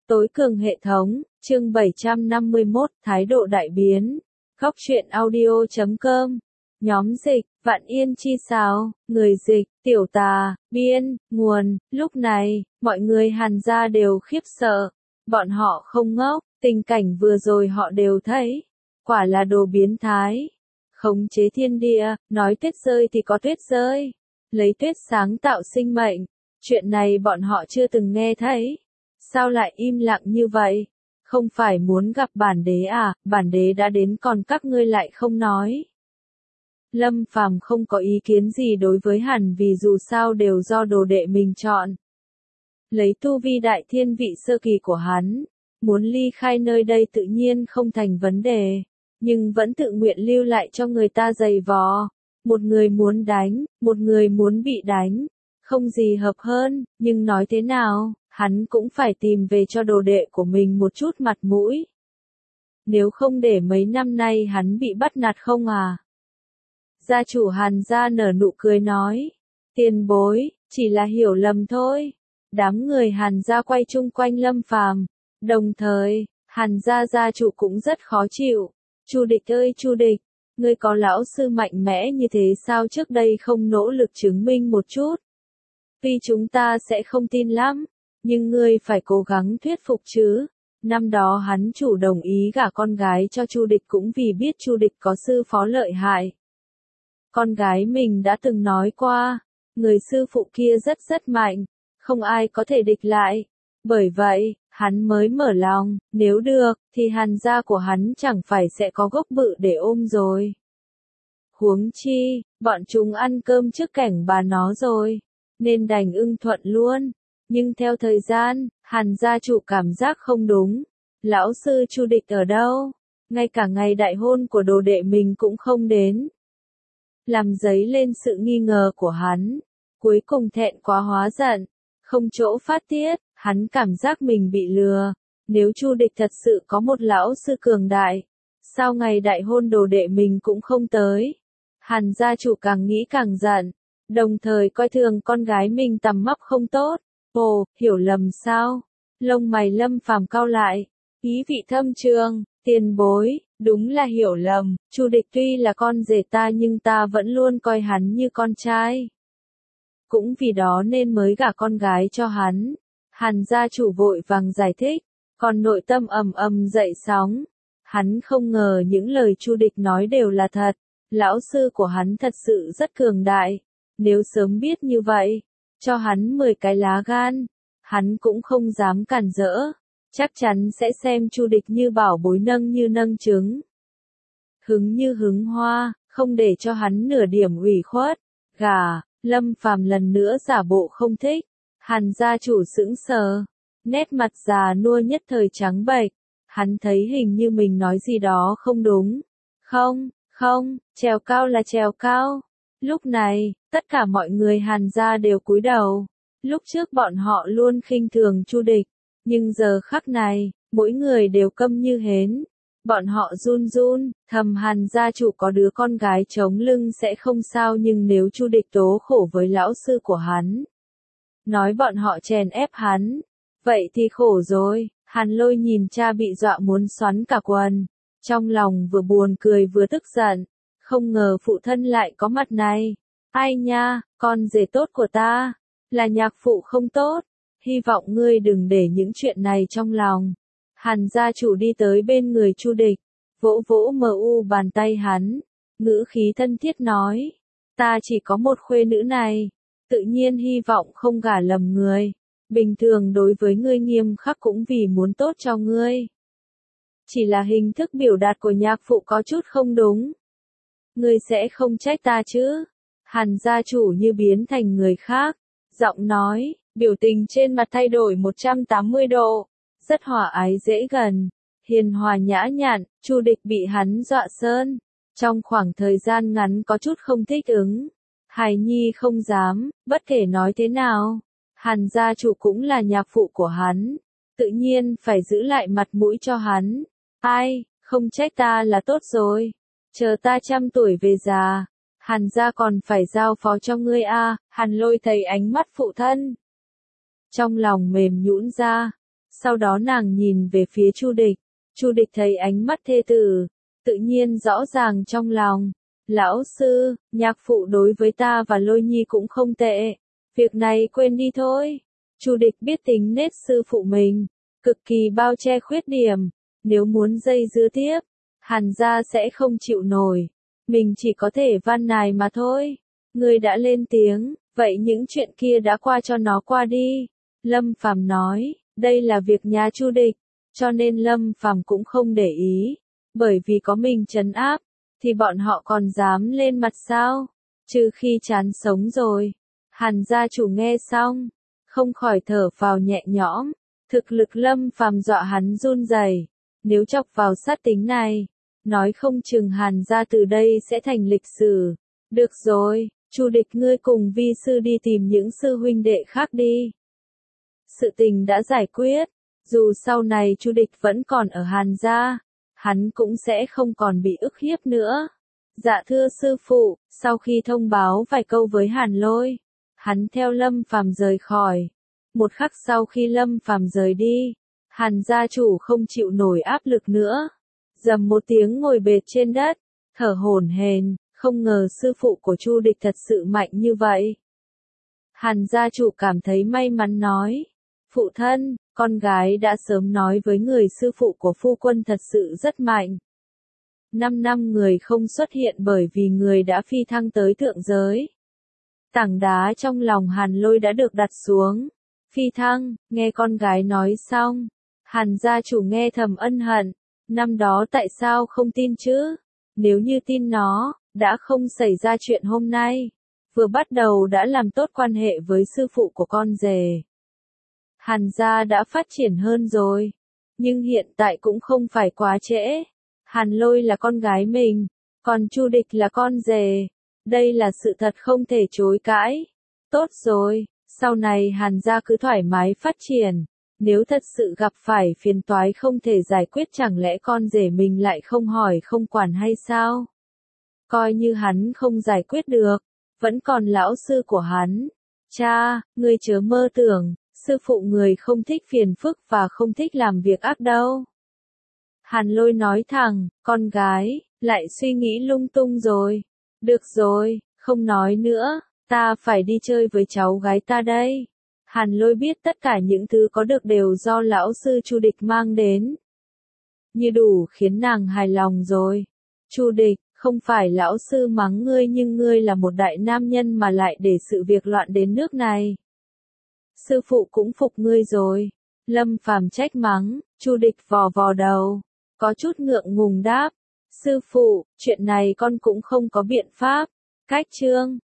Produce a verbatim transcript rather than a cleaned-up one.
Tối cường hệ thống, chương bảy trăm năm mươi mốt, thái độ đại biến. Góc truyện audio chấm com. Nhóm dịch, Vạn Yên chi sao, người dịch, Tiểu Tà, biên, nguồn. Lúc này, mọi người Hàn gia đều khiếp sợ. Bọn họ không ngốc, tình cảnh vừa rồi họ đều thấy. Quả là đồ biến thái. Khống chế thiên địa, nói tuyết rơi thì có tuyết rơi. Lấy tuyết sáng tạo sinh mệnh. Chuyện này bọn họ chưa từng nghe thấy. Sao lại im lặng như vậy? Không phải muốn gặp bản đế à, bản đế đã đến còn các ngươi lại không nói. Lâm Phàm không có ý kiến gì đối với Hàn vì dù sao đều do đồ đệ mình chọn. Lấy tu vi đại thiên vị sơ kỳ của hắn, muốn ly khai nơi đây tự nhiên không thành vấn đề, nhưng vẫn tự nguyện lưu lại cho người ta giày vò. Một người muốn đánh, một người muốn bị đánh, không gì hợp hơn, nhưng nói thế nào, hắn cũng phải tìm về cho đồ đệ của mình một chút mặt mũi. Nếu không để mấy năm nay hắn bị bắt nạt không à? Gia chủ Hàn gia nở nụ cười nói, tiền bối, chỉ là hiểu lầm thôi. Đám người Hàn gia quay chung quanh Lâm Phàm, đồng thời, Hàn gia gia chủ cũng rất khó chịu. Chu Địch ơi Chu Địch, ngươi có lão sư mạnh mẽ như thế sao trước đây không nỗ lực chứng minh một chút? Tuy chúng ta sẽ không tin lắm, nhưng ngươi phải cố gắng thuyết phục chứ. Năm đó hắn chủ đồng ý gả con gái cho Chu Địch cũng vì biết Chu Địch có sư phó lợi hại. Con gái mình đã từng nói qua, người sư phụ kia rất rất mạnh, không ai có thể địch lại. Bởi vậy, hắn mới mở lòng, nếu được, thì Hàn gia của hắn chẳng phải sẽ có gốc bự để ôm rồi. Huống chi, bọn chúng ăn cơm trước cảnh bà nó rồi, nên đành ưng thuận luôn. Nhưng theo thời gian, Hàn gia chủ cảm giác không đúng. Lão sư Chu Địch ở đâu? Ngay cả ngày đại hôn của đồ đệ mình cũng không đến. Làm dấy lên sự nghi ngờ của hắn. Cuối cùng thẹn quá hóa giận. Không chỗ phát tiết, hắn cảm giác mình bị lừa. Nếu Chu Địch thật sự có một lão sư cường đại, sao ngày đại hôn đồ đệ mình cũng không tới? Hàn gia chủ càng nghĩ càng giận, đồng thời coi thường con gái mình tầm móc không tốt. Ồ, hiểu lầm sao? Lông mày Lâm Phàm cau lại, ý vị thâm trường, tiền bối, đúng là hiểu lầm, Chu Địch tuy là con rể ta nhưng ta vẫn luôn coi hắn như con trai. Cũng vì đó nên mới gả con gái cho hắn. Hàn gia chủ vội vàng giải thích, còn nội tâm ầm ầm dậy sóng. Hắn không ngờ những lời Chu Địch nói đều là thật, lão sư của hắn thật sự rất cường đại. Nếu sớm biết như vậy, cho hắn mười cái lá gan, hắn cũng không dám cản rỡ, chắc chắn sẽ xem Chu Địch như bảo bối nâng như nâng trứng. Hứng như hứng hoa, không để cho hắn nửa điểm ủy khuất. Gà, Lâm Phàm lần nữa giả bộ không thích. Hàn gia chủ sững sờ, nét mặt già nua nhất thời trắng bệch. Hắn thấy hình như mình nói gì đó không đúng. Không, không, trèo cao là trèo cao. Lúc này, tất cả mọi người Hàn gia đều cúi đầu. Lúc trước bọn họ luôn khinh thường Chu Địch, nhưng giờ khắc này, mỗi người đều câm như hến. Bọn họ run run, thầm Hàn gia chủ có đứa con gái chống lưng sẽ không sao, nhưng nếu Chu Địch tố khổ với lão sư của hắn, nói bọn họ chèn ép hắn, vậy thì khổ rồi. Hàn Lôi nhìn cha bị dọa muốn xoắn cả quần, trong lòng vừa buồn cười vừa tức giận. Không ngờ phụ thân lại có mặt này. Ai nha, con rể tốt của ta, là nhạc phụ không tốt. Hy vọng ngươi đừng để những chuyện này trong lòng. Hàn gia chủ đi tới bên người Chu Địch, vỗ vỗ mờ u bàn tay hắn, ngữ khí thân thiết nói, ta chỉ có một khuê nữ này, tự nhiên hy vọng không gả lầm người. Bình thường đối với ngươi nghiêm khắc cũng vì muốn tốt cho ngươi. Chỉ là hình thức biểu đạt của nhạc phụ có chút không đúng. Ngươi sẽ không trách ta chứ? Hàn gia chủ như biến thành người khác, giọng nói, biểu tình trên mặt thay đổi một trăm tám mươi độ, rất hòa ái dễ gần, hiền hòa nhã nhặn. Chu Địch bị hắn dọa sơn, trong khoảng thời gian ngắn có chút không thích ứng. Hài nhi không dám, bất kể nói thế nào, Hàn gia chủ cũng là nhạc phụ của hắn, tự nhiên phải giữ lại mặt mũi cho hắn. Ai, không trách ta là tốt rồi. Chờ ta trăm tuổi về già, Hàn gia còn phải giao phó cho ngươi a. Hàn Lôi thấy ánh mắt phụ thân, trong lòng mềm nhũn ra, Sau đó nàng nhìn về phía Chu Địch, Chu Địch thấy ánh mắt thê tử, tự nhiên rõ ràng trong lòng. Lão sư, nhạc phụ đối với ta và Lôi Nhi cũng không tệ. Việc này quên đi thôi. Chu Địch biết tính nết sư phụ mình, cực kỳ bao che khuyết điểm. Nếu muốn dây dưa tiếp, Hàn gia sẽ không chịu nổi. Mình chỉ có thể van nài mà thôi. Người đã lên tiếng, vậy những chuyện kia đã qua cho nó qua đi. Lâm Phàm nói, đây là việc nhà Chu Địch, cho nên Lâm Phàm cũng không để ý. Bởi vì có mình trấn áp, thì bọn họ còn dám lên mặt sao? Trừ khi chán sống rồi. Hàn gia chủ nghe xong, không khỏi thở phào nhẹ nhõm. Thực lực Lâm Phàm dọa hắn run rẩy. Nếu chọc vào sát tính này, nói không chừng Hàn gia từ đây sẽ thành lịch sử. Được rồi, Chu Địch ngươi cùng vi sư đi tìm những sư huynh đệ khác đi. Sự tình đã giải quyết, dù sau này Chu Địch vẫn còn ở Hàn gia, hắn cũng sẽ không còn bị ức hiếp nữa. Dạ thưa sư phụ, sau khi thông báo vài câu với Hàn Lôi, hắn theo Lâm Phàm rời khỏi. Một khắc sau khi Lâm Phàm rời đi, Hàn gia chủ không chịu nổi áp lực nữa. Dầm một tiếng ngồi bệt trên đất, thở hổn hển, không ngờ sư phụ của Chu Địch thật sự mạnh như vậy. Hàn gia chủ cảm thấy may mắn nói, phụ thân, con gái đã sớm nói với người sư phụ của phu quân thật sự rất mạnh. Năm năm người không xuất hiện bởi vì người đã phi thăng tới thượng giới. Tảng đá trong lòng Hàn Lôi đã được đặt xuống. Phi thăng, nghe con gái nói xong, Hàn gia chủ nghe thầm ân hận, năm đó tại sao không tin chứ? Nếu như tin nó, đã không xảy ra chuyện hôm nay. Vừa bắt đầu đã làm tốt quan hệ với sư phụ của con rể. Hàn gia đã phát triển hơn rồi, nhưng hiện tại cũng không phải quá trễ. Hàn Lôi là con gái mình, còn Chu Địch là con rể. Đây là sự thật không thể chối cãi. Tốt rồi, sau này Hàn gia cứ thoải mái phát triển. Nếu thật sự gặp phải phiền toái không thể giải quyết chẳng lẽ con rể mình lại không hỏi không quản hay sao? Coi như hắn không giải quyết được, vẫn còn lão sư của hắn. Cha, ngươi chớ mơ tưởng, sư phụ người không thích phiền phức và không thích làm việc ác đâu. Hàn Lôi nói thẳng, con gái, lại suy nghĩ lung tung rồi. Được rồi, không nói nữa, ta phải đi chơi với cháu gái ta đây. Hàn Lôi biết tất cả những thứ có được đều do lão sư Chu Địch mang đến. Như đủ khiến nàng hài lòng rồi. Chu Địch, không phải lão sư mắng ngươi nhưng ngươi là một đại nam nhân mà lại để sự việc loạn đến nước này. Sư phụ cũng phục ngươi rồi. Lâm Phàm trách mắng, Chu Địch vò vò đầu, có chút ngượng ngùng đáp. Sư phụ, chuyện này con cũng không có biện pháp. Cách chương